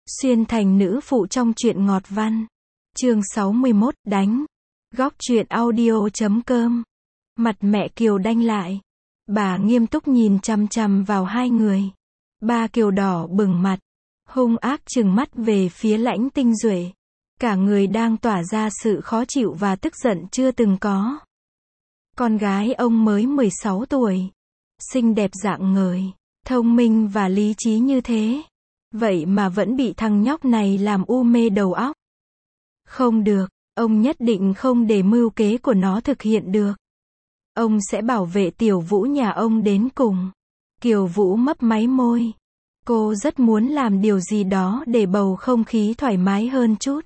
Xuyên thành nữ phụ trong truyện ngọt văn. Chương 61, đánh. Góc truyện audio.com. Mặt mẹ Kiều đanh lại. Bà nghiêm túc nhìn chằm chằm vào hai người. Ba Kiều đỏ bừng mặt, hung ác trừng mắt về phía Lãnh Tinh Duệ. Cả người đang tỏa ra sự khó chịu và tức giận chưa từng có. Con gái ông mới 16 tuổi, xinh đẹp rạng ngời, thông minh và lý trí như thế. Vậy mà vẫn bị thằng nhóc này làm u mê đầu óc. Không được, ông nhất định không để mưu kế của nó thực hiện được. Ông sẽ bảo vệ Tiểu Vũ nhà ông đến cùng. Kiều Vũ mấp máy môi. Cô rất muốn làm điều gì đó để bầu không khí thoải mái hơn chút.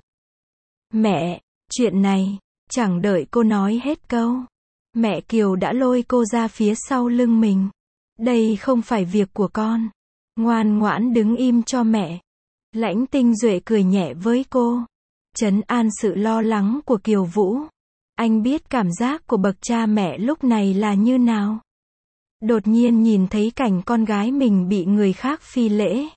Mẹ, chuyện này, chẳng đợi cô nói hết câu. Mẹ Kiều đã lôi cô ra phía sau lưng mình. Đây không phải việc của con. Ngoan ngoãn đứng im cho mẹ. Lãnh Tinh Duệ cười nhẹ với cô, trấn an sự lo lắng của Kiều Vũ. Anh biết cảm giác của bậc cha mẹ lúc này là như nào. Đột nhiên nhìn thấy cảnh con gái mình bị người khác phi lễ.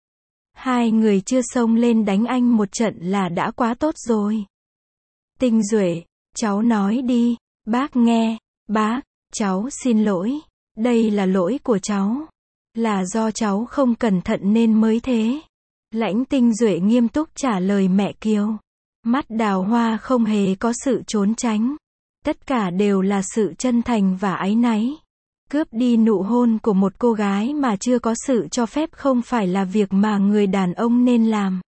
Hai người chưa xông lên đánh anh một trận là đã quá tốt rồi. Tinh Duệ, cháu nói đi. Bác nghe. Bác, cháu xin lỗi. Đây là lỗi của cháu. Là do cháu không cẩn thận nên mới thế. Lãnh Tinh Duệ nghiêm túc trả lời mẹ Kiều. Mắt đào hoa không hề có sự trốn tránh. Tất cả đều là sự chân thành và áy náy. Cướp đi nụ hôn của một cô gái mà chưa có sự cho phép không phải là việc mà người đàn ông nên làm.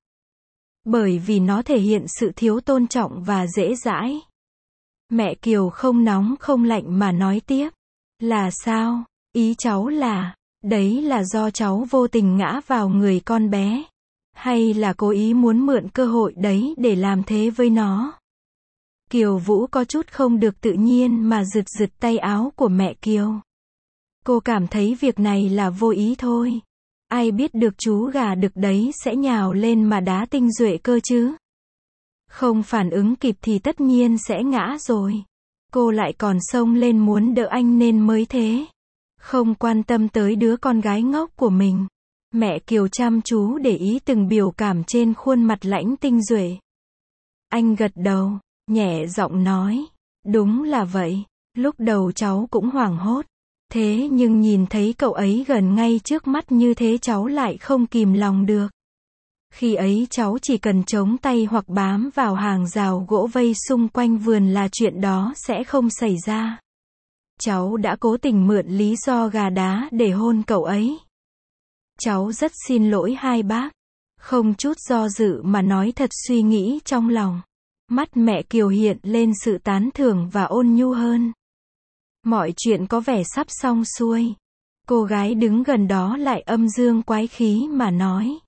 Bởi vì nó thể hiện sự thiếu tôn trọng và dễ dãi. Mẹ Kiều không nóng không lạnh mà nói tiếp. Là sao? Ý cháu là, đấy là do cháu vô tình ngã vào người con bé. Hay là cố ý muốn mượn cơ hội đấy để làm thế với nó? Kiều Vũ có chút không được tự nhiên mà giật giật tay áo của mẹ Kiều. Cô cảm thấy việc này là vô ý thôi. Ai biết được chú gà đực đấy sẽ nhào lên mà đá Tinh Duệ cơ chứ? Không phản ứng kịp thì tất nhiên sẽ ngã rồi. Cô lại còn xông lên muốn đỡ anh nên mới thế. Không quan tâm tới đứa con gái ngốc của mình. Mẹ Kiều chăm chú để ý từng biểu cảm trên khuôn mặt Lãnh Tinh Duệ. Anh gật đầu, nhẹ giọng nói. Đúng là vậy. Lúc đầu cháu cũng hoảng hốt. Thế nhưng nhìn thấy cậu ấy gần ngay trước mắt như thế cháu lại không kìm lòng được. Khi ấy cháu chỉ cần chống tay hoặc bám vào hàng rào gỗ vây xung quanh vườn là chuyện đó sẽ không xảy ra. Cháu đã cố tình mượn lý do gà đá để hôn cậu ấy. Cháu rất xin lỗi hai bác. Không chút do dự mà nói thật suy nghĩ trong lòng. Mắt mẹ Kiều hiện lên sự tán thưởng và ôn nhu hơn. Mọi chuyện có vẻ sắp xong xuôi. Cô gái đứng gần đó lại âm dương quái khí mà nói.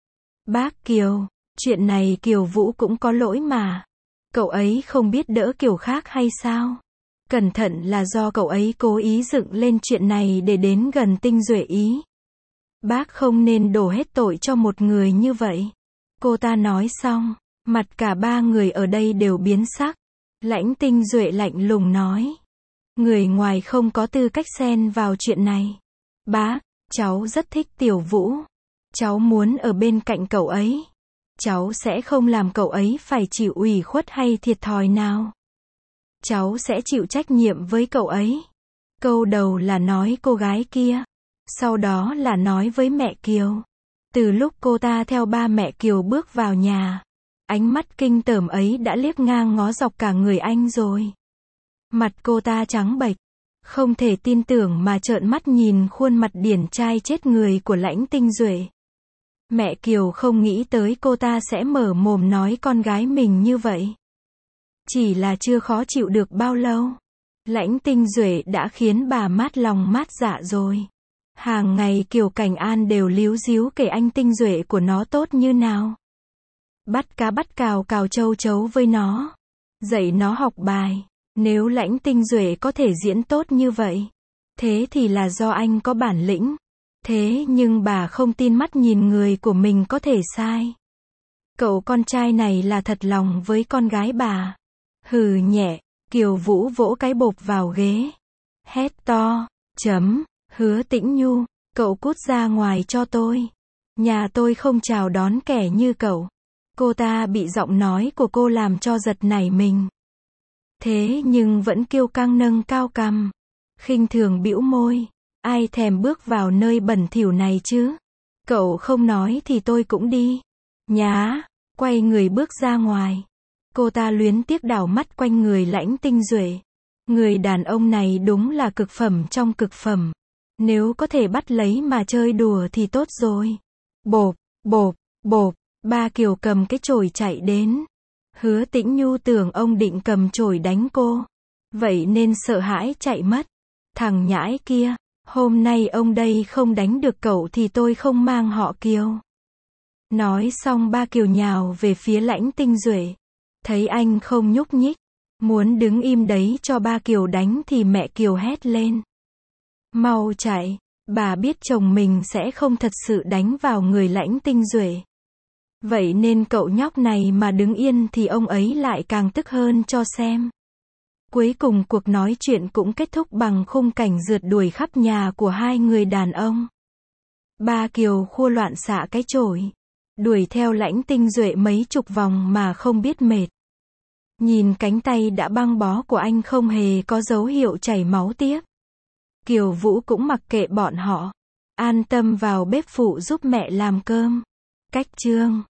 Bác Kiều, chuyện này Kiều Vũ cũng có lỗi mà. Cậu ấy không biết đỡ kiểu khác hay sao? Cẩn thận là do cậu ấy cố ý dựng lên chuyện này để đến gần Tinh Duệ ý. Bác không nên đổ hết tội cho một người như vậy. Cô ta nói xong, mặt cả ba người ở đây đều biến sắc. Lãnh Tinh Duệ lạnh lùng nói. Người ngoài không có tư cách xen vào chuyện này. Bác, cháu rất thích Tiểu Vũ. Cháu muốn ở bên cạnh cậu ấy. Cháu sẽ không làm cậu ấy phải chịu ủy khuất hay thiệt thòi nào. Cháu sẽ chịu trách nhiệm với cậu ấy. Câu đầu là nói cô gái kia. Sau đó là nói với mẹ Kiều. Từ lúc cô ta theo ba mẹ Kiều bước vào nhà, ánh mắt kinh tởm ấy đã liếc ngang ngó dọc cả người anh rồi. Mặt cô ta trắng bệch, không thể tin tưởng mà trợn mắt nhìn khuôn mặt điển trai chết người của Lãnh Tinh Duệ. Mẹ Kiều không nghĩ tới cô ta sẽ mở mồm nói con gái mình như vậy. Chỉ là chưa khó chịu được bao lâu. Lãnh Tinh Duệ đã khiến bà mát lòng mát dạ rồi. Hàng ngày Kiều Cảnh An đều líu díu kể anh Tinh Duệ của nó tốt như nào. Bắt cá bắt cào cào châu chấu với nó. Dạy nó học bài. Nếu Lãnh Tinh Duệ có thể diễn tốt như vậy, thế thì là do anh có bản lĩnh. Thế nhưng bà không tin mắt nhìn người của mình có thể sai. Cậu con trai này là thật lòng với con gái bà. Hừ nhẹ, Kiều Vũ vỗ cái bộp vào ghế. Hét to, Hứa Tĩnh Nhu, cậu cút ra ngoài cho tôi. Nhà tôi không chào đón kẻ như cậu. Cô ta bị giọng nói của cô làm cho giật nảy mình. Thế nhưng vẫn kiêu căng nâng cao cằm, khinh thường bĩu môi. Ai thèm bước vào nơi bẩn thỉu này chứ? Cậu không nói thì tôi cũng đi. Nhá, quay người bước ra ngoài. Cô ta luyến tiếc đảo mắt quanh người Lãnh Tinh Duệ. Người đàn ông này đúng là cực phẩm trong cực phẩm. Nếu có thể bắt lấy mà chơi đùa thì tốt rồi. Bộp, bộp, bộp, ba Kiều cầm cái chổi chạy đến. Hứa Tĩnh Nhu tưởng ông định cầm chổi đánh cô. Vậy nên sợ hãi chạy mất. Thằng nhãi kia, hôm nay ông đây không đánh được cậu thì tôi không mang họ Kiều. Nói xong ba Kiều nhào về phía Lãnh Tinh Duệ. Thấy anh không nhúc nhích, muốn đứng im đấy cho ba Kiều đánh thì mẹ Kiều hét lên. Mau chạy, bà biết chồng mình sẽ không thật sự đánh vào người Lãnh Tinh Duệ. Vậy nên cậu nhóc này mà đứng yên thì ông ấy lại càng tức hơn cho xem. Cuối cùng cuộc nói chuyện cũng kết thúc bằng khung cảnh rượt đuổi khắp nhà của hai người đàn ông. Ba Kiều khua loạn xạ cái chổi, đuổi theo Lãnh Tinh Duệ mấy chục vòng mà không biết mệt. Nhìn cánh tay đã băng bó của anh không hề có dấu hiệu chảy máu tiếp. Kiều Vũ cũng mặc kệ bọn họ, an tâm vào bếp phụ giúp mẹ làm cơm. Cách chương